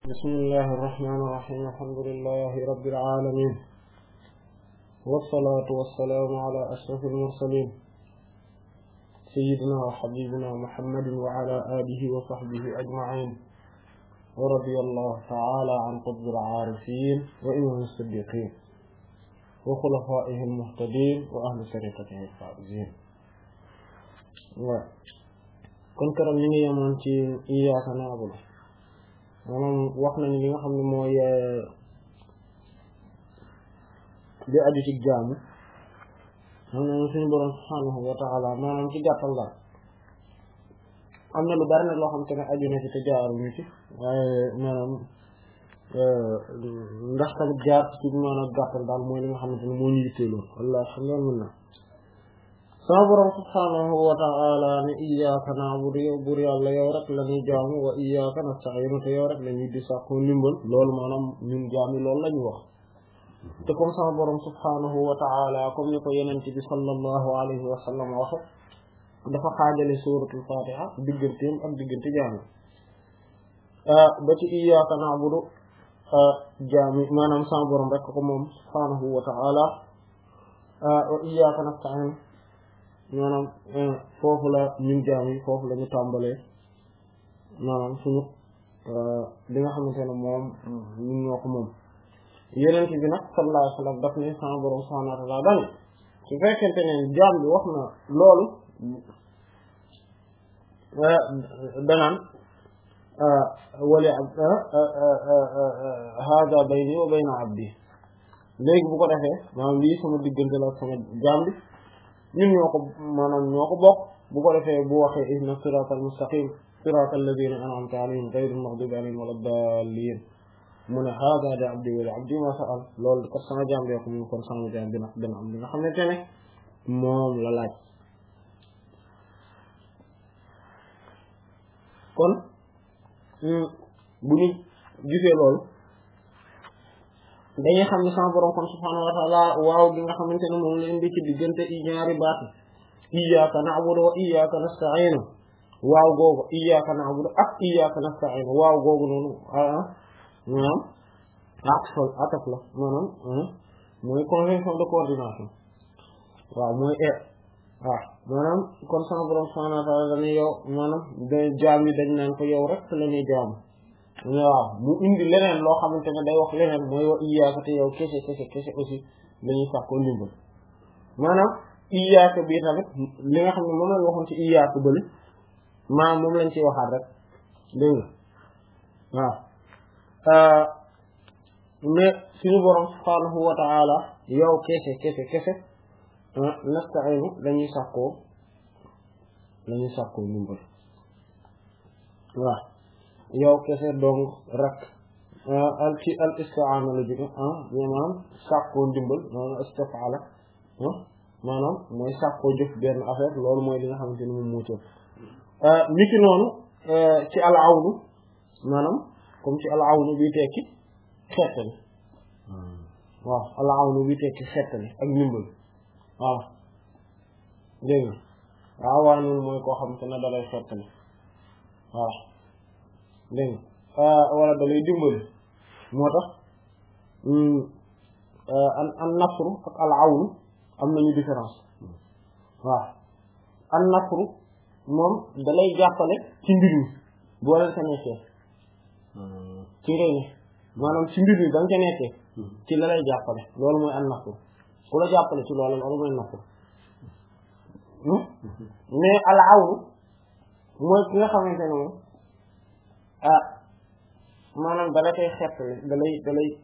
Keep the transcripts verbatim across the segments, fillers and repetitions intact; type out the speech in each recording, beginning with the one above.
بسم الله الرحمن الرحيم الحمد لله رب العالمين والصلاة والسلام على أشرف المرسلين سيدنا وحبيبنا محمد وعلى آله وصحبه أجمعين ورضي الله تعالى عن قطب العارفين وإمام الصديقين وخلفائه المهتدين وأهل طريقته الفائزين kon keroog ñu ngi yemoon ci iyyaaka na'budu maanaam wax nañu li nga xam ne mooy di aju ci jaamu xam ne suñu borom subhaanahu wa ta'ala maanaam ci gàttal la am na lu bari nag loo xam te ne aju na ci te jaaruñu ci waaye maanaam ndax tamit jaar ci maanaam gàttal daal mooy li nga xamante ne moo ñu yitteeloon walla xam nga mën na sama borom subhaanahu wa ta'ala ne iyyaaka na'budu yow buur yàlla yow rek la ñuy jaamu wa iyyaaka nasta'iinu te yow rek la ñuy di sàkku ndimbal loolu maanaam ñun jaami loolu la ñu wax te comme sama borom subhaanahu wa ta'ala comme ni ko yonent bi sallallahu alayhi wa sallam waxe dafa xaajale suuratul faatiha digganteem ak diggante jaami ba ci iyyaaka na'budu jaami maanaam sama borom rek ko moom subhaanahu wa ta'ala wa iyyaaka nasta'iin maanaam foofu la ñun jaam yi foofu la ñu tàmbalee maanaam suñu li nga xamante ne moom ñun ñoo ko moom yeneen bi nag sallallahu alayhi wa sallam daf ne sama borom subhanahu wa ta'ala dane su fekkente ne jaam bi wax na loolu danaan wali hada bayni wa bayna abdi léegi bu ko defee maanaam lii sama diggante la sama jaam bi ñun ñoo ko maanaam ñoo ko bokk bu ko defee bu waxee ihdinas siraatal mustaqim siraatal ladiina an'amta alayhim ghayril maghduubi alayhim walad daalliin mu ne haadaa li abdi wa li abdi maa sa'al loolu kat sama jaam bi ko mu kon sama jaam bi nag dina am li nga xamante ne moom la laaj kon bu ñu gisee loolu dañuy xam ne sama borom kon subhaanahu wa ta'ala waaw gi nga xamante ne moom la indi ci diggante i ñaari baat iyyaaka na'budu wa iyyaaka nasta'iin waaw googu iyyaaka na'budu ak iyyaaka nasta'iin waaw googu noonu ah maanaam atfal ataf la maanaam mooy conjonction de coordination waaw mooy e waaw maanaam kon sama borom subhaanahu wa ta'ala dañuy yow maanaam da jaam yi dañ naan ko yow rek la ñuy jaamu waaw mu indi leneen loo xamante ne day wax leneen mooy wa iyyaaka te yow kese kese kese aussi dañuy sàkkoo ndimbal maanaam iyyaaka bii tamit li nga xam ne moom lañ waxoon ci iyyaaka bële maanaam moom lañ ciy waxaat rek dégg nga waaw mais suñu borom subhaanahu wa ta'ala yow kese kese kese nasta'iinu dañuy sàkkoo dañuy sàkkoo ndimbal waaw yow kese dong rek al ci al isti'aana la jóge ah maanaam sàkkoo ndimbal maanaam istaf'ala maanaam mooy sàkkoo jëf benn affaire loolu mooy li nga xamante ni moom moo ci niki noonu ci al awnu maanaam comme ci al awnu bi tekki xettali waaw al awnu bi tekki xettali ak ndimbal waaw dégg nga waaw waa noonu mooy koo xamante ne da lay xettali waaw dégg nga wala da lay dimbali moo tax an an nasru ak al awnu am nañu différence waaw an nasru moom da lay jàppale ci mbir mi boo leen sa nekkee ci ngay ne maanaam ci mbir mi ba nga ca nekkee ci la lay jàppale loolu mooy an nasru ku la jàppale ci loolu loolu mooy nasru mais al awnu mooy ki nga xamante ne moom ah maanaam da la koy xettali da lay da lay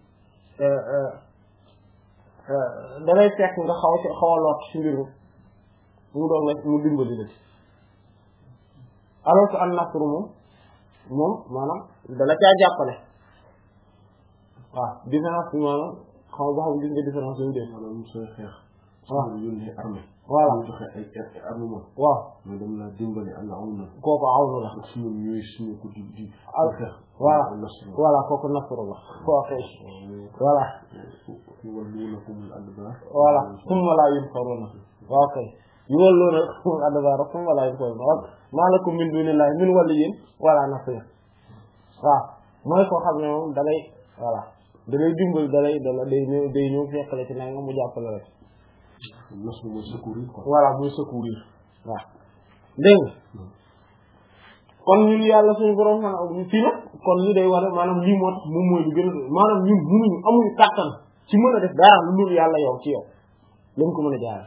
da lay fekk nga xaw ci xaw a lot ci mbir mi mu doon la mu dimbali la ci alors que an nasru moom moom maanaam da la caa jàppale waaw différence bi maanaam xaw ba xam gis nga différence bi mu def maanaam sooy xeex waaw yónnee armée voilà ñu joxe ay armement waaw mais dama la dimbali Allah aw na kooku awnu la suñu ñuy suñu ko di di xeex voilà voilà kooku nasru la kooku voilà yuwalluunakumul adbaar voilà summa laa yunsaruuna waaw kay yuwalluunakumul adbaar summa laa yunsaruuna maa lakum min duunillaahi min waliyyin wala nasiir waaw mooy koo xam ne moom da lay voilà da lay dimbali da lay da day ñëw day ñëw fekk la ci nanga mu jàppale rek nas mooy secourir quoi voilà muy secourir waaw dégg nga kon ñun yàlla suñu borom xanaa fii nag kon li day war maanaam lii moo tax moom mooy lu gën a maanaam ñun munuñu amuñu kàttan ci mën a def dara lu dul yàlla yow ci yow lañ ko mën a jaare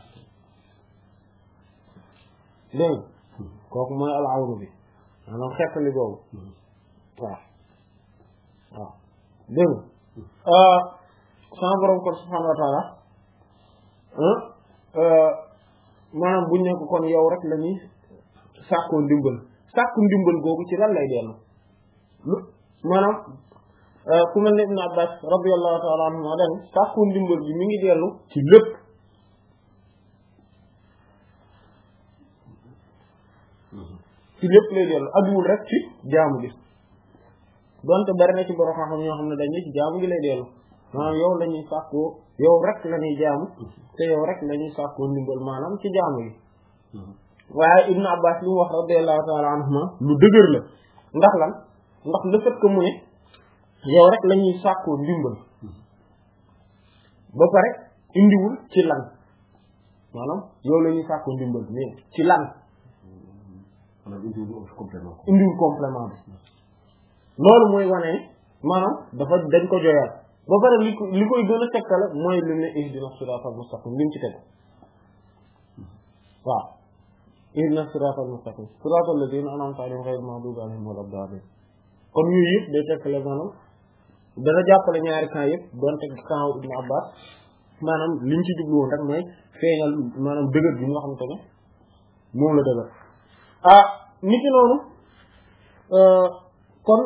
dégg nga kooku mooy al-awnu bi maanaam xettali boobu waaw waaw dégg nga sama borom kon subhaanahu wa taala maanaam buñ nekk kon yow rek la ñuy sàkkoo ndimbal sàkku ndimbal googu ci lan lay dellu lu maanaam ku mel ne Ibn Abbas radiyallahu ta'ala anhuma dañ sàkku ndimbal bi mi ngi dellu ci lépp ci lépp lay dellu ajuwul rek ci jaamu gi donte bari na ci borom xam-xam ñoo xam ne dañ ne ci jaamu gi lay dellu maanaam yow la ñuy sàkkoo yow rek la ñuy jaamu te yow rek la ñuy sàkkoo ndimbal maanaam ci jaamu gi waaye Ibn Abbas li mu wax radiyallahu ta'ala anhuma lu dëgër la ndax lan ndax le fait que mu ne yow rek la ñuy sàkkoo ndimbal ba pare indiwul ci lan maanaam yow la ñuy sàkkoo ndimbal mais ci lan indiwul complément bi loolu mooy wane ne maanaam dafa dañ ko joyal ba pare li ko li koy gën a tegtale mooy lu ne ihdina siratal mustaqim li mu ci teg waaw ihdina siratal mustaqim siratal ladina an'amta alayhim ghayril maghdubi alayhim walad dallin kon yooyu yëpp day tegtale maanaam dana jàppale ñaari camp yëpp donte camp Ibn Abbas maanaam liñ ci jublu woon rek mooy feeñal maanaam dëgër bi nga xamante ne moom la dëgër ah nit ki noonu kon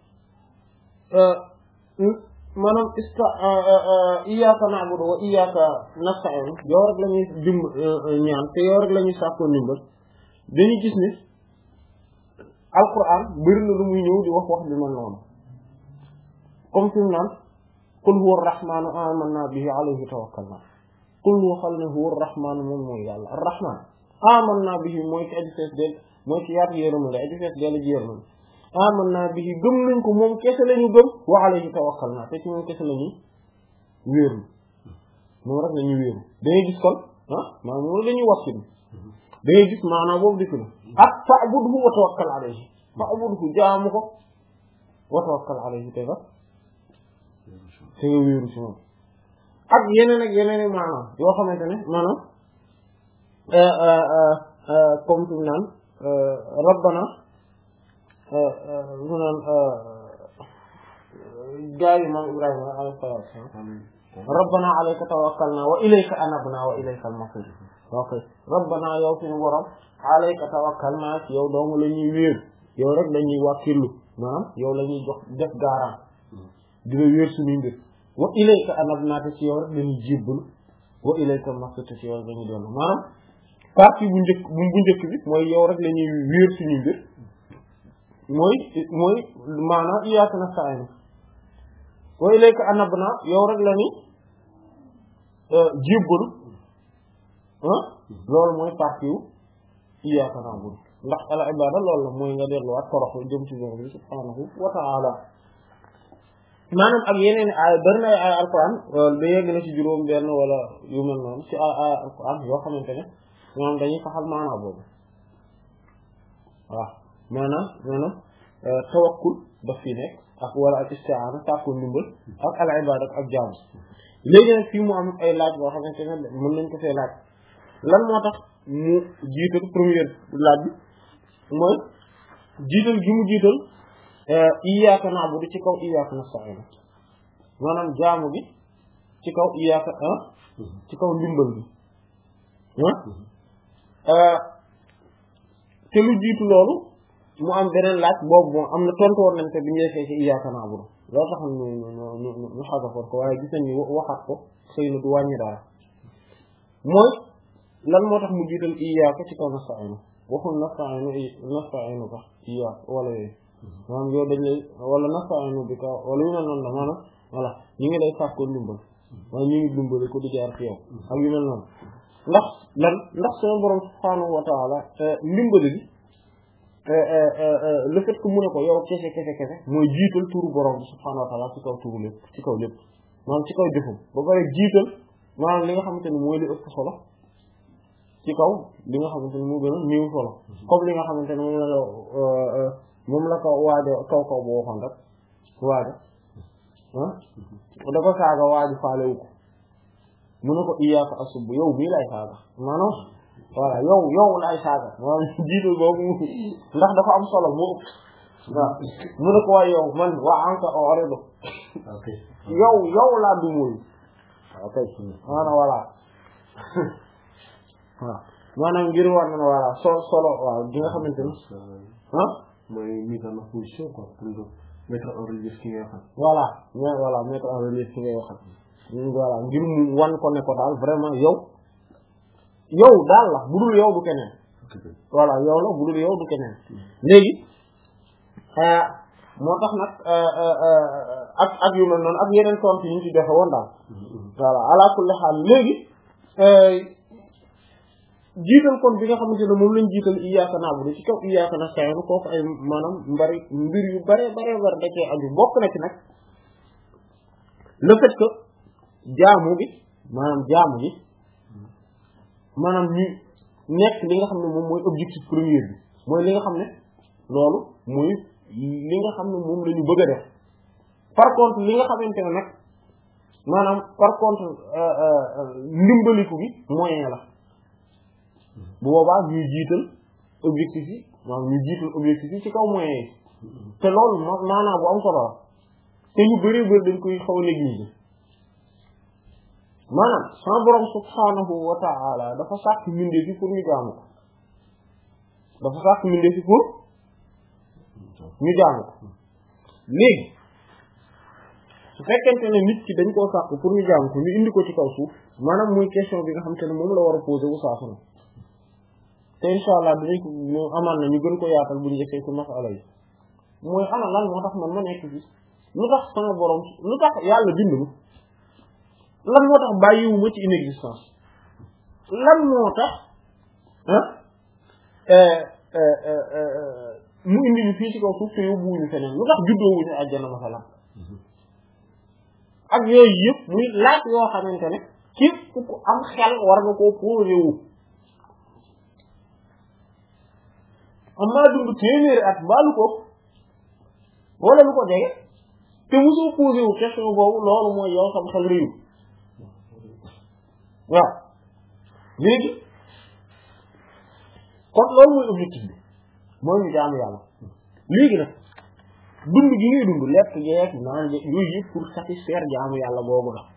maanaam ista iyyaka na'budu wa iyyaka nasta'in yow rek la ñuy dimb ñaan te yow rek la ñuy sàkkoo ndimbal dañuy gis ni alquran bëri na lu muy ñëw di wax wax bi mel noonu comme fi mu naan qul huwa ar-rahmanu amanna bihi alayhi tawakkalna qul waxal ne huwa ar-rahmanu moom mooy yàlla ar-rahman amanna bihi mooy ci aji fees del mooy ci yaatu yërmande aji fees del ji yërmande amanna bihi gëm nañ ko moom kese la ñu gëm wa alayhi tawakkalna te ci moom kese la ñuy wéeru moom rek la ñuy wéeru da ngay gis kon ah maanaam moom la ñuy wàcc da ngay gis maanaam boobu dikk na ak fa'budhu wa tawakkal alayhi fa'budhu jaamu ko wa tawakkal alayhi te nga te nga wéeru ci moom ak yeneen ak yeneen i maanaam yoo xamante ne maanaam comme fi mu naan rabbana mu naan gaa yi moom Ibrahima alayhi salaatu wa salaam rabbana alayka tawakkalna wa ilayka anabna wa ilayka al-masir ok rabbana yow suñu borom alayka tawakkalna ci yow doomu la ñuy wéer yow rek dañuy wàkkirlu maanaam yow la ñuy jox def gaaraan dina wéer suñuy mbir wa ilayka anabna te ci yow rek dañuy jébbalu wa ilayka al-masir te ci yow dañuy dellu maanaam partie bu njëkk bu bu njëkk bi mooy yow rek la ñuy wéer suñuy mbir mooy mooy maanaam iyyaka nasta'in wa ilayka anabna yow rek la ni jébbalu ah loolu mooy partie wu iyyaka na'budu ndax al ibada loolu la mooy nga delluwaat toroxlu jëm ci borom bi subhanahu wa ta'ala maanaam ak yeneen ay bari na ay alquran ba yegg na ci juróom benn wala yu mel noonu ci ay ay alquran yoo xamante ne ñoom dañuy saxal maanaam boobu waaw maanaam maanaam tawakkul daf fi nekk ak wala ak isti'aana sàkku ndimbal ak al ibada ak jaamu léegi nag fii mu am ay laaj boo xamante ne mën nañ ko fee laaj lan moo tax mu jiital première laaj bi mooy jiital gi mu jiital iyyaka na'budu ci kaw iyyaka nasta'in maanaam jaamu bi ci kaw iyyaka ci kaw ndimbal bi te lu jiitu loolu mu am beneen laaj boobu moom am na tontu woon nañ ko bi ñu defee ci iyyaka na'budu loolu tax ñu ñu ñu ñu xaasafoon ko waaye gis nañ ni waxaat ko xëy na du wàññi dara mooy lan moo tax mu jiital iyyaka ci kaw nasta'inu waxul nasta'inu nasta'inu ka iyyaka wala yooyu maanaam yow dañ lay wala nasta'inu bi ka wala yu mel noonu la maanaam voilà ñu ngi lay sàkkoo ndimbal waaye ñu ngi dimbali ko di jaar ci yow ak yu mel noonu ndax lan ndax sama borom subhaanahu wa ta'ala ndimbali bi le fait que mu ne ko yow kese kese kese mooy jiital turu borom bi subhaanahu wa ta'ala ci kaw turu lépp ci kaw lépp maanaam ci kaw jëfum ba pare jiital maanaam li nga xamante ni mooy li ëpp solo ci kaw li nga xamante ni moo gën a néew solo comme li nga xamante ni moom la moom la ko waajo kaw kaw bu waxoon rek waajo ah da ko saaga waaju faalewu ko mu ne ko iyyaka asubbu yow bii lay saaga maanaam voilà yow yow lay saaga maanaam jiital boobu ndax dafa am solo moo ëpp waaw mu ne ko waay yow man waa anka a'ridu yow yow laa du muy ok maanaam voilà waaw maanaam ngir war na voilà so solo waaw gi nga xamante ni ah mooy mise en position quoi pour mettre en relief ki ngay xam voilà mais voilà mettre en relief ki ngay xam voilà ngir mu wan ko ne ko daal vraiment yow yow daal la budul yow du keneen voilà yow la budul yow du keneen léegi moo tax nag ak ak yu mel noonu ak yeneen tontu yi ñu ci joxe woon daal voilà ala kulli xaal léegi jiital kon bi nga xamante ne moom lañ jiital iyyaka na'budu ci kaw iyyaka nasta'in kooku ay maanaam mbari mbir yu bare bare bare da cee aju bokk na ci nag le fait que jaamu bi maanaam jaamu bi maanaam ñu nekk li nga xam ne moom mooy objectif premier bi mooy li nga xam ne loolu mooy li nga xam ne moom la ñu bëgg a def par contre li nga xamante ne nag maanaam par contre ndimbaliku bi moyen la bu boobaa ñuy jiital objectif yi maanaam ñu jiital objectif yi ci kaw moyen yi te loolu maanaam bu am solo la te ñu bari bari dañ koy xaw a négliger maanaam sama borom subhaanahu wa ta'ala dafa sàkk mbindeef yi pour ñu jaamu ko dafa sàkk mbindeef yi pour ñu jaamu ko léegi su fekkente ne nit ki dañ koo sàkk pour ñu jaamu ko ñu indi ko ci kaw suuf maanaam muy question bi nga xam te ne moom la war a poser wu saa su ne te insha allah dinañ ko amaan na ñu gën ko yaatal bu ñu jëkkee ci masala yi mooy ana lan moo tax man ma nekk fi lu tax sama borom lu tax yàlla bind ma lan moo tax bàyyiwuma ci inexistence lan moo tax ah mu indi ñu fii ci kaw suuf te yóbbuwuñu feneen lu tax juddoowuñu àjjana masalan ak yooyu yëpp muy laaj yoo xamante ne képp ku am xel war nga koo posé wu am maa dund téeméeri at mbaalu ko wala lu ko jege te mosoo posé wu question boobu loolu mooy yow sam xel réew waaw léegi kon loolu mooy objectif bi mooy ñu jaamu yàlla léegi nag dund gi ngay dund lekk yeeg naan yooyu yëpp pour satisfaire jaamu yàlla boobu la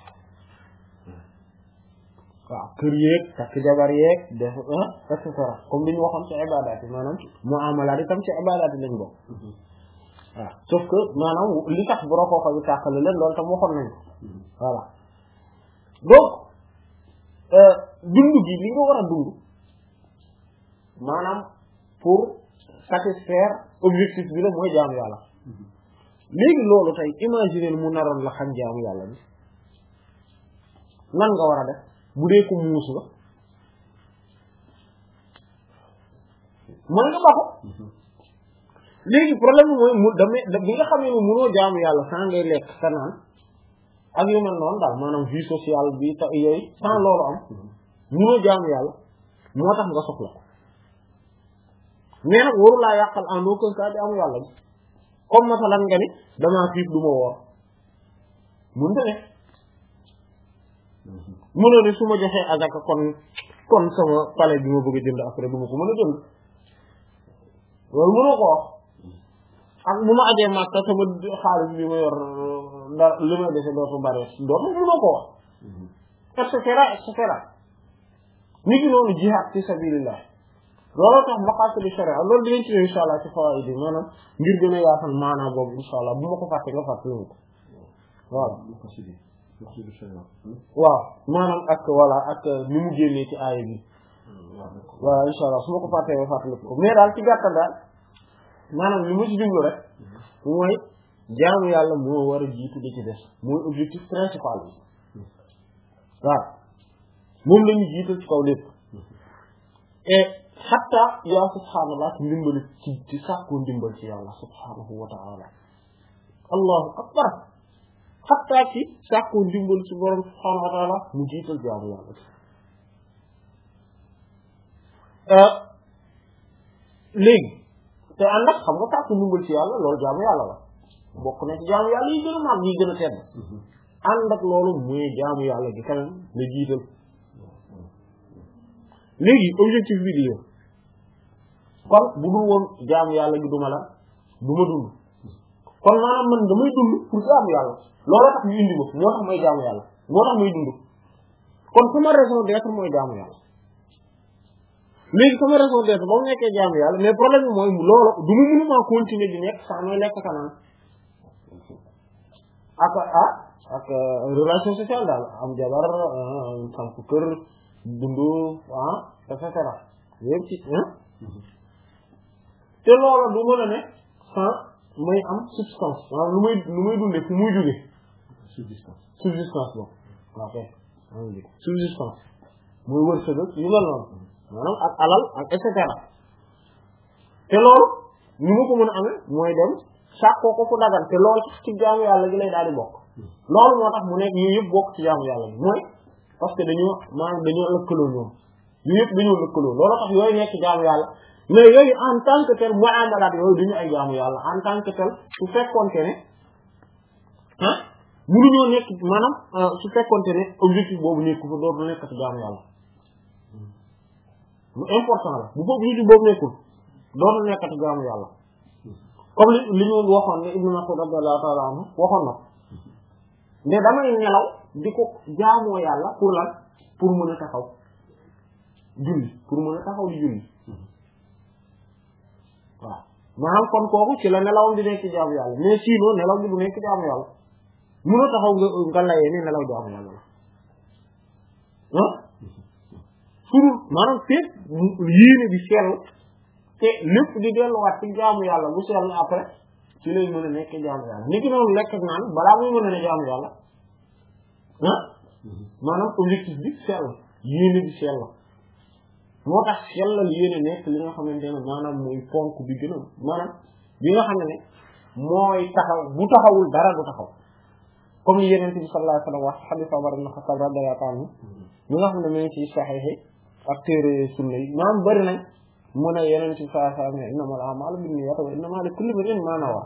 waaw kër yeeg takk jabar yeeg def et cetera comme li ñu waxoon ci ibadaat yi maanaam muamalaat itam ci ibadaat yi lañ bokk waaw sauf que maanaam li tax bu rokoo ko bi tàqale leen loolu tam waxoon nañ ko voilà donc dund gi li nga war a dund maanaam pour satisfaire objectif bi la mooy jaamu yàlla léegi loolu tey imaginer mu naroon la xam jaamu yàlla bi lan nga war a def bu dee ko muus nga mën nga baxu léegi problème bi mooy mu damay bi nga xam ne mënoo jaamu yàlla sans ngay lekk sa naan ak yu mel noonu daal maanaam vie sociale bi ta yooyu sans loolu am mënoo jaamu yàlla moo tax nga soxla ko mais nag waru laa yàqal en aucun cas jaamu yàlla bi comme masalan nga ni damaa xiif du ma woor mënta ne mënoo ne su ma joxee azaka kon kon sama pale bi ma bëgg a jënd après du ma ko mën a jënd loolu mënoo ko wax ak bu ma ajee Makka sama xaalis bi ma yor dara li may dese dootu bare dootu mënoo ko wax et cetera et cetera ni ki noonu jihaad fi sabilillah looloo tax maqasid sharia loolu dinañ ci insha Allah ci fawaid yi maanaam ngir gën a yaatal maanaam boobu insha Allah bu ma ko fàtte nga fàtte ko waaw waaw maanaam ak voilà ak ni mu génnee ci aaya bi waaw insha Allah su ma ko fàttee ba fàttali ko mais daal ci gàttal daal maanaam li ma ci jublu rek mooy jaamu yàlla moo war a jiitu di ci des mooy objectif principal bi waaw moom la ñu jiital ci kaw lépp et hatta yaa subhaanallah ci ndimbali ci ci sàkku ndimbal ci yàlla subhaanahu wa ta'ala allahu akbar hatta ci sàkku ndimbal ci borom subhaanahu wa ta'ala mu jiital jaamu yàlla léegi te ànd ak xam nga sàkku ndimbal ci yàlla loolu jaamu yàlla la bokk na ci jaamu yàlla yi gën a mag yi gën a tedd ànd ak loolu muy jaamu yàlla gi quand même la jiital léegi objectif bi di yow kon bu dul woon jaamu yàlla gi duma la du ma dund kon maanaam man damay dund pour jaamu yàlla looloo tax ñu indi ma moo tax may jaamu yàlla moo tax may dund kon sama raison d'être mooy jaamu yàlla léegi sama raison d'être ba mu nekkee jaamu yàlla mais problème bi mooy loolu du ma mënuma continuer di nekk saa may lekk kanam ak ah ak relation sociale daal am jabar samp kër dundu ah et cetera yëpp ci te loolu du mën a ne sans may am substance maanaam lu may lu may dundee fu muy jóge subsistance subsistance bon ok subsistance muy wërsëg yu mel noonu maanaam ak alal ak et cetera te loolu ni ma ko mën a amee mooy dem sàkkoo ko fu dagan te loolu sax ci jaamu yàlla gi lay daal di bokk loolu moo tax mu nekk yooyu yëpp bokk ci jaamu yàlla gi mooy parce que dañoo maanaam dañoo lëkkaloo ñoom yooyu yëpp dañoo lëkkaloo loolu tax yooyu nekk jaamu yàlla mais yooyu en tant que tel muamalaat yooyu duñu ay jaamu yàlla en tant que tel su fekkoonte ne ah mënuñoo nekk maanaam su fekkoonte ne objectif boobu nekku fa dootu nekk ci jaamu yàlla lu important la bu fa objectif boobu nekkul dootu nekk ci jaamu yàlla comme li li ñu waxoon ne Ibn Mas'ud radiyallahu ta'ala anhu waxoon na ne damay nelaw di ko jaamoo yàlla pour lan pour mën a taxaw julli pour mën a taxaw di julli waaw maanaam kon kooku ci la nelawam di nekk jaamu yàlla mais sinon nelaw bi du nekk jaamu yàlla mën a taxaw nga nga layee ni nelaw jaamu yàlla la ah surul maanaam fépp yéene bi sell te lépp di delluwaat ci jaamu yàlla bu sell après ci lay mën a nekk jaamu yàlla ni ki noonu lekk ak naan balaa muy mën a ne jaamu yàlla ah maanaam objectif bi sell yéene bi sell moo tax sellal yéene nekk li nga xamante ne maanaam mooy ponk bi gën a maanaam bi nga xam ne mooy taxaw bu taxawul dara du taxaw comme li Yonent bi sallallahu alayhi wa sallam wax hadith Umar ibn Khattab radiyallahu anhu mi nga xam ne mu ngi ci sahih ak téere sunna yi maanaam bari nañ mu ne Yonent bi sallallahu alayhi wa sallam innamal a'malu binniyati wa innamaa likulli imri'in maa nawaa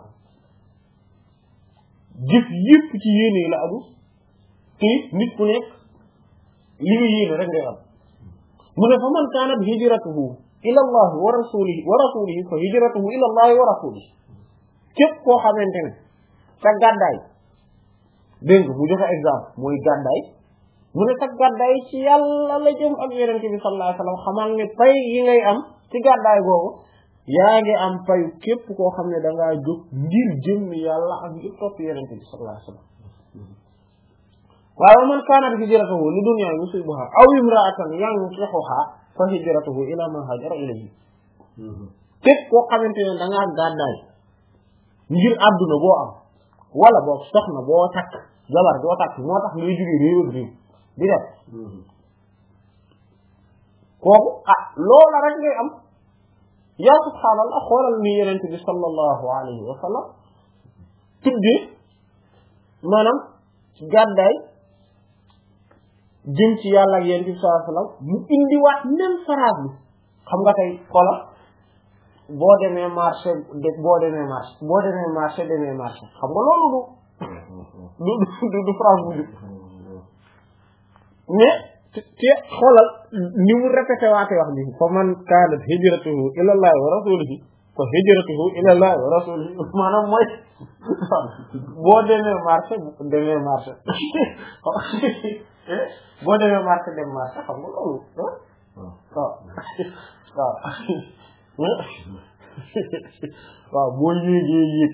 jëf yëpp ci yéene la aju te nit ku nekk li nga yéene rek ngay am mu ne fa man kaanat hijratuhu ila Allah wa rasulihi wa rasulihi fa hijratuhu ila Allah wa rasulihi képp koo xamante ne sa gàddaay dégg nga mu joxe exemple mooy gàddaay mu ne sa gàddaay ci yàlla la jëm ak Yonent bi sallallahu alayhi wa sallam xamal ne pay yi ngay am ci gàddaay googu yaa ngi am payu képp koo xam ne da ngaa jóg ngir jëm yàlla ak ngir topp Yonent bi sallallahu alayhi wa sallam waaye man kaanat hijratuhu li dunya yusibuha aw imra'atan yankihuha fa hijratuhu ila ma hajara ilayhi képp koo xamante ne da ngaa gàddaay ngir àdduna boo am wala boo soxna boo takk jabar boo takk moo tax ngay jóge réew ak réew di def kooku ah loola rek ngay am yaa subhaanallah xoolal ni Yonent bi sallallahu alayhi wa sallam tuddee maanaam gàddaay jëm ci yàlla ak Yonent bi sallallahu alayhi wa sallam mu indiwaat même phrase bi xam nga tey xoolal boo demee marché boo demee marché boo demee marché demee marché xam nga loolu du du du phrase bu jub mais te xoolal ni mu répété waatee wax bi fa man kaanat hijratuhu ila Allah wa rasulihi fa hijratuhu ila Allah wa rasulihi maanaam mooy boo demee marché demee marché boo demee marché dem marché xam nga loolu waaw waaw waaw boo yéegee yéeg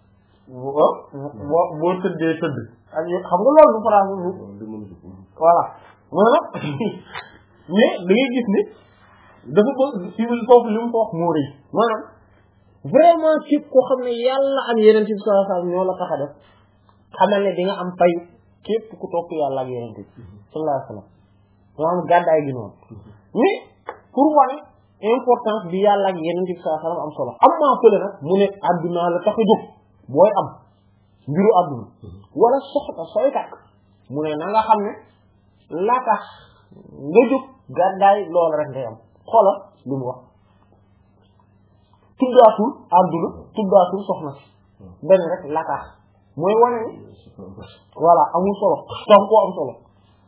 boo boo tëddee tëdd ak xam nga loolu du phrase voilà maanaam mais da ngay gis ni dafa ko ci foofu li mu ko wax moo rëy maanaam vraiment képp koo xam ne yàlla am Yonent bi sallallahu alayhi wa sallam ñoo la tax a def xamal ne di nga am payu képp ku topp yàlla ak Yonent bi sallallahu alayhi wa sallam maanaam gàddaay gi noonu mais pour wane importance bi yàlla ak yeneen ci saa salaam am solo am maa fële nag mu ne adduna la tax a jóg booy am mbiru adduna wala soxla sooy takk mu ne na nga xam ne la tax nga jóg gàddaay loolu rek ngay am xoolal lu mu wax tuddaatul adduna tuddaatul soxna si benn rek la tax mooy wane ni voilà amul solo tax koo am solo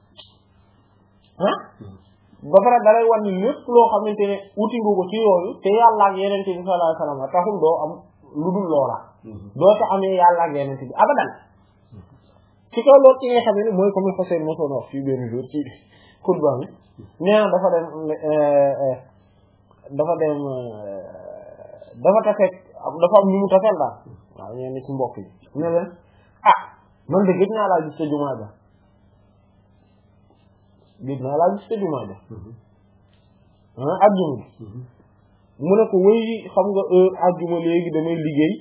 ah ba pare dalay wan ni lépp loo xamante ne uti nga ko ci yooyu te yàlla ak yeneen bi sallallahu alayhi wasallam taxul doo am lu dul loola doo te amee yàlla ak yeneen bi abadan ci kaw loolu ci nga xam ne mooy comme Hussein mosoon wax fii benn jour ci xutba bi nee na dafa dem dafa dem dafa tafek dafa am ñu mu tafel daal waaw ñeen ci mbokk yi ne leen ah man de gëj naa laa gis sa jumaa ja gis naa laa gis sa jumaa ja ah ajjuma bi mu ne ko wéy xam nga heure ajjuma léegi damay liggéey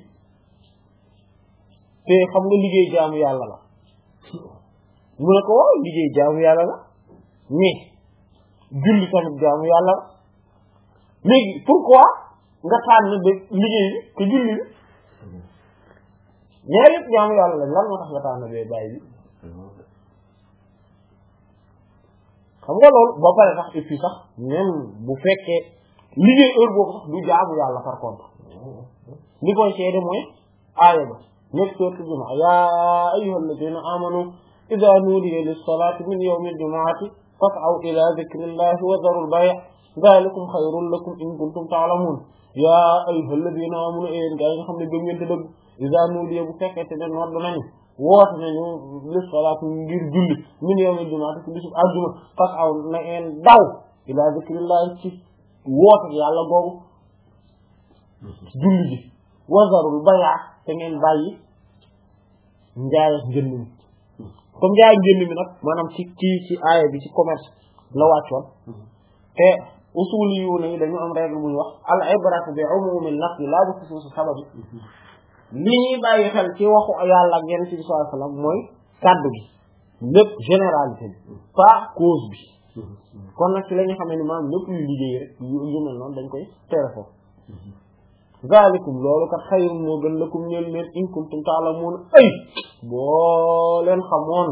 te xam nga liggéey jaamu yàlla la mu ne ko waaw liggéey jaamu yàlla la mais julli tamit jaamu yàlla la léegi pourquoi nga tànn de liggéey bi te julli bi ñaar yëpp jaamu yàlla la lan moo tax nga tànn bee bàyyi bi xam nga loolu ba pare sax et puis sax même bu fekkee liggéey heure boobu sax du jaamu yàlla par contre li koy seede mooy aaya ba nekk sourate Jumaa yaa ayyuhal ladina amanu idha nudiya lis-salati min yawmil jumu'ati fas'aw ila dhikrillahi wa dharul bay' dhalikum khayrun lakum in kuntum ta'lamun yaa ayyuhal ladina amanu yéen gaa yi nga xam ne gëm ngeen te dëgg idha nudiya bu fekkee te ne nodd nañu woote nañu lis-salati ngir julli min yawmil jumu'ati ci bisub àjjuma fas'aw na ngeen daw ila dhikrillahi ci woote yàlla googu julli ji wa dharul bay' te ngeen bàyyi njaay ak njënd mi comme njaay ak njënd mi nag maanaam ci ci ci aaya bi ci commerce la wàccoon te usuli yu ne dañu am règle bu ñu wax al ibratu bi umumi lafz la bi xusuusi sabab li ñuy bàyyi xel ci waxu yàlla ak yonent bi sallallahu alayhi wasallam mooy kàddu gi lépp généralité bi pas cause bi kon nag ci la ñu xamee ni maanaam lépp luy liggéey rek yu mel noonu dañ koy tere foofu zalikum loolu kat xayrun moo gën lakum ñeel leen in kuntum ta'lamun ay boo leen xamoon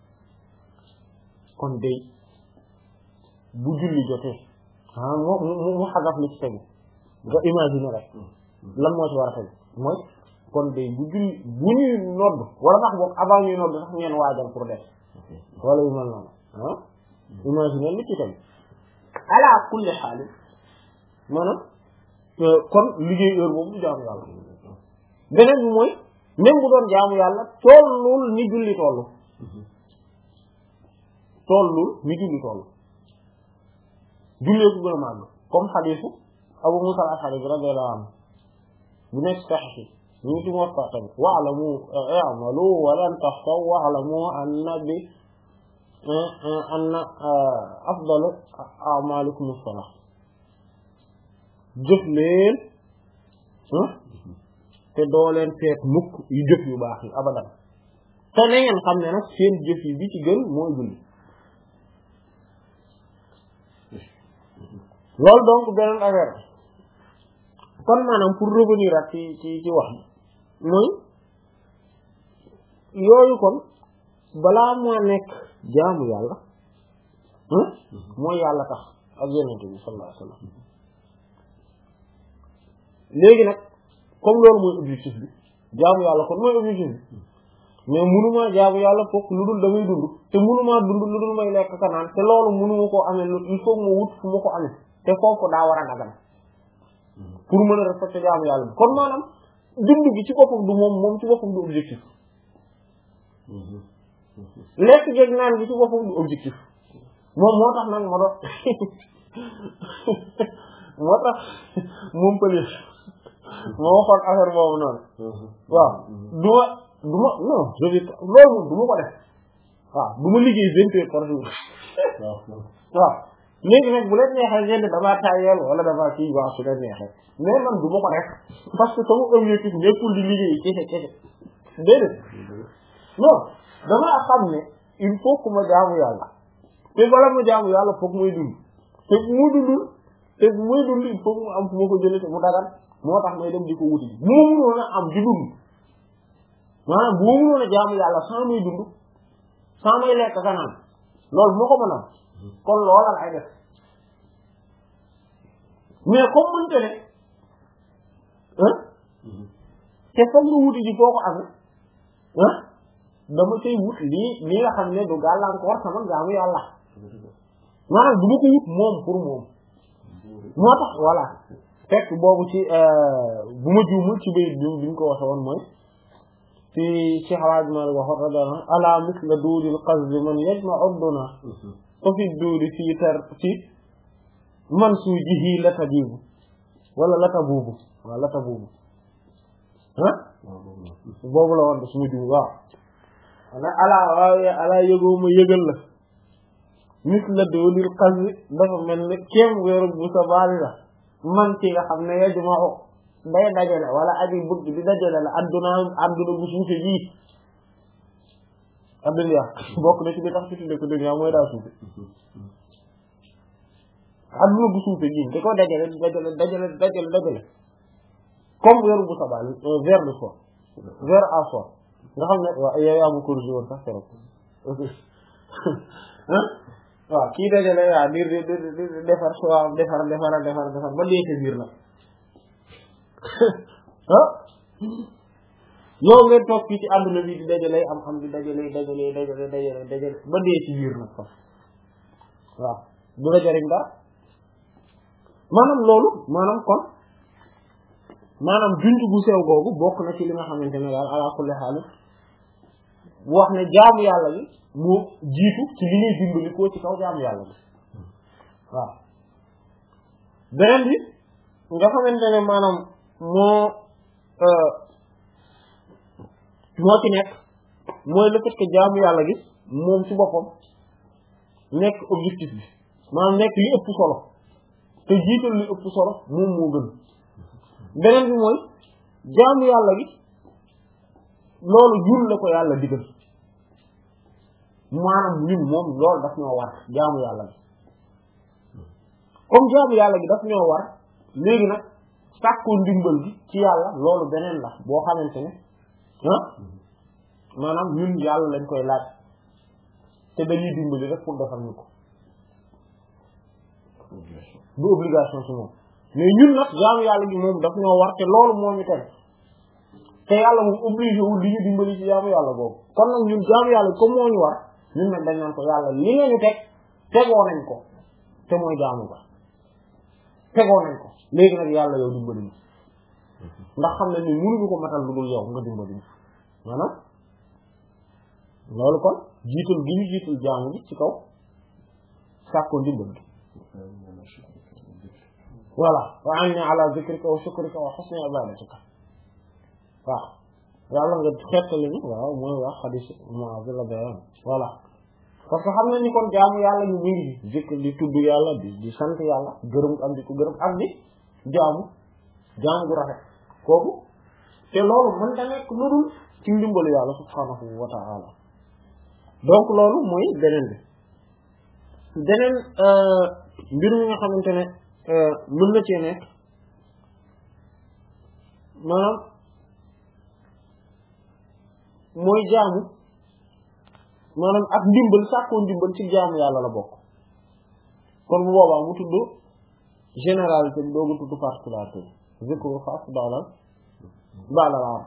kon day bu julli jotee ah mu mu mu xagaf li ci tegu nga imaginer rek lan moo ci war a tegu mooy kon day bu julli bu ñuy nodd wala sax boog avant ñuy nodd sax ngeen waajal pour def wala yu mel noonu ah imaginer li ci tegu ala kulli xaal maanaam kon liggéey heure boobu du jaamu yàlla beneen bi mooy même bu doon jaamu yàlla tollul ni julli tollu tollul ni julli tollu jullee ko gën a màgg comme xadiisu Abu Musa al-Ash'ari radiyallahu anhu bu nekk saxiix ñu ngi ci Muwatta tamit wa'lamu i'malu wa lan tahsaw wa'lamu anna bi anna afdalu a'malikum as-salah jëf leen te doo leen feet mukk yu jëf yu baax yi abadan te na ngeen xam ne nag seen jëf yi bi ci gën mooy julli loolu donc beneen affaire kon maanaam pour revenir ak ci ci ci wax mooy yooyu kon balaa moo nekk jaamu yàlla mooy yàlla tax ak yonent bi sallallahu alayhi wasallam léegi nag comme loolu mooy objectif bi jaamu yàlla kon mooy objectif bi mais mënuma jaamu yàlla fokk lu dul damay dund te mënuma dund lu dul may lekk ka naan te loolu mënuma koo amee lu il faut ma wut fu ma ko amee te foofu daa war a dagan pour mën a respecter jaamu yàlla bi kon maanaam dund gi ci boppam du moom moom ci boppam du objectif lekk geeg naan gi ci boppam du objectif moom moo tax nag ma doon moo tax moom pëlis moo waxoon affaire boobu noonu waaw du ma du ma non je vais loolu du ma ko def waaw du ma liggéey vingt heures par jour waaw léegi nag bu leen neexee ngeen ne damaa taayal wala damaa kii waaw su leen neexee mais man du ma ko def parce que sama objectif nekkul di liggéey kese kese déedéet non damaa xam ne il faut que ma jaamu yàlla te bala ma jaamu yàlla foog muy dund te mu dund te bu may dund il faut mu am fu ma ko jëlee te mu dagan moo tax may dem di ko wuti ji moo mënoon a am di dund maanaam bu ma mënoon a jaamu yàlla sans may dund sans may lekk ka naan loolu moo ko mën a kon loola lay def mais comme mënte ne ah te foog nga wuti ji foo ko amee ah dama koy wut lii lii nga xam ne du gàllankoor sama jaamu yàlla maanaam du ma ko wut moom pour moom moo tax voilà fekk boobu ci bu ma juumul ci bayit bi bi ñu ko waxe woon mooy ci ci xawaaj ma waxoon radiyallahu ala misla duudil qazdi man yajma'u duna fa fi duudi fii tar ci man suujihi lata jibu wala lata buubu waaw lata buubu ah boobu la woon de suma juum waaw ana ala waaw ala yëgoo ma yëgal la misla duudil qazdi dafa mel ne kéem wéeru bu sa baali la man ci nga xam ne yajma'u day dajale wala aji bëgg di dajale la adduna adduna bu suufe jii adduna bokk na ci bi tax ci tudde ko dunya mooy daa suufe adduna bu suufe jii da ko dajale dajale dajale dajale dajale comme weeru bu sabal vers le soir vers à soir nga xam ne waaw yow yaa ma corrigé woon sax keroog waaw kii dajale waaw di di di defar soir defar defar defar defar ba dee ca biir la ah yow ngeen toog fii ci àdduna bi di dajale am am di dajale dajale dajale dajale dajale ba dee ci biir nag sax waaw du la jariñ dara maanaam loolu maanaam kon maanaam junj bu sew googu bokk na ci li nga xamante ne daal ala kulli xaal wax ne jaamu yàlla bi moo jiitu ci li ngay dimbali koo ci kaw jaamu yàlla bi waaw beneen bi nga xamante ne maanaam moo moo ci nekk mooy le fait que jaamu yàlla gi moom ci boppam nekk objectif bi maanaam nekk li ëpp solo te jiital li ëpp solo moom moo gën beneen bi mooy jaamu yàlla gi loolu ñun la ko yàlla digal maanaam ñun moom loolu daf ñoo war jaamu yàlla gi comme jaamu yàlla gi daf ñoo war léegi nag sàkkoo ndimbal gi ci yàlla loolu beneen la boo xamante ne ah maanaam ñun yàlla lañ koy laaj te dañuy dimbali rek pour defal ñu ko du obligation ci moom mais ñun nag jaamu yàlla gi moom daf ñoo war te loolu moo ñu teg te yàlla moom obligé wul di ñu dimbali ci jaamu yàlla boobu kon nag ñun jaamu yàlla comme moo ñu war ñun nag dañ naan ko yàlla li nga ñu teg tegoo nañ ko te mooy jaamu ba tegoo nañ ko léegi nag yàlla yow dimbali ñu ndax xam ne ni mënuñu ko matal lu dul yow nga dimbali ñu maanaam loolu kon jiital gi ñu jiital jaamu bi ci kaw sàkkoo ndimbal gi voilà wa a'inni ala dhikrika wa shukrika wa husni ibadatika waaw yàlla nga xettali ni waaw mooy wax xadis moavi la bayan voilà parce que xam na ni kon jaamu yàlla ñu ngi zikr di tudd yàlla di di sant yàlla gërëm am di ko gërëm ak di jaamu jaamu gu rafet kooku te loolu mën ta nekk lu dul ci ndimbalu yàlla subhanahu wa ta'ala donc loolu mooy beneen bi beneen mbir mi nga xamante ne mën na cee nekk maanaam mooy jaamu maanaam ak ndimbal sàkkoo ndimbal ci jaamu yàlla la bokk kon bu boobaa mu tudd généralité bi doogu tudd particularité bi zikru xaas baalal baalal am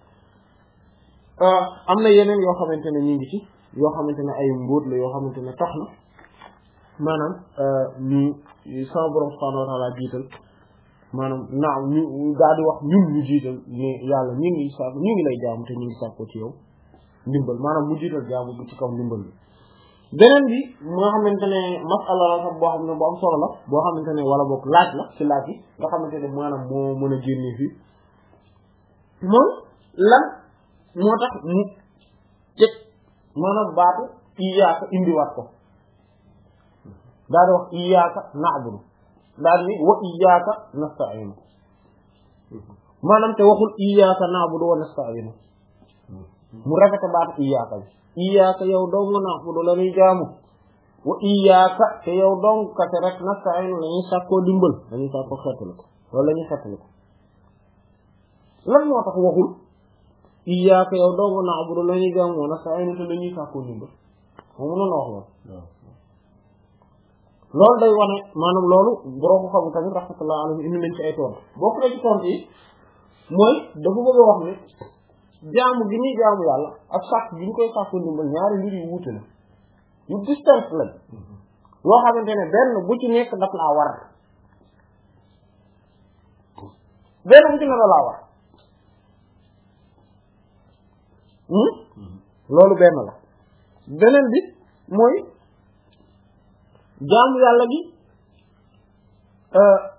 am na yeneen yoo xamante ne ñu ngi ci yoo xamante ne ay mbóot la yoo xamante ne tax na maanaam ñu sama borom subhanahu wa ta'ala jiital maanaam naaw ñu daal di wax ñun ñu jiital ne yàlla ñu ngi sàkk ñu ngi lay jaamu te ñu ngi sàkkoo ci yow ndimbal maanaam mu jiital jaamu bi ci kaw ndimbal bi beneen bi nga xamante ne masala la sax boo xam ne bu am solo la boo xamante ne wala boog laaj la ci laaj yi nga xamante ne maanaam moo mën a génnee fii moom lan moo tax mu teg maanaam baatu iyaaka indiwaat ko daal di wax iyaaka na'budu daal ni wa iyaaka nasta'inu maanaam te waxul iyaaka na'budu wa nasta'inu mu rafete baatu iyaaka bi iyaaka yow doo nga na'budu la ñuy jaamu wa iyyaaka te yow donc kate rek nasta'iin la ñuy sàkkoo dimbal la ñuy sàkkoo xettali ko loolu la ñuy xettali ko lan moo tax waxul iyyaaka yow dong na'budu la ñuy gëm wa nasta'iin te la ñuy sàkkoo dimbal moom mënoon wax loolu loolu day wane maanaam loolu borom xam tamit rahmatullahi alayhi indi nañ ci ay tontu bokk na ci tontu yi mooy dafa bëgg a wax ne jaamu gi muy jaamu yàlla ak sàkk gi ñu koy sàkku ndimbal ñaari mbir yu wuute la yu distance lañ loo xamante ne benn bu ci nekk daf laa war benn bu ci ne la laa war loolu benn la beneen bi mooy jaamu yàlla gi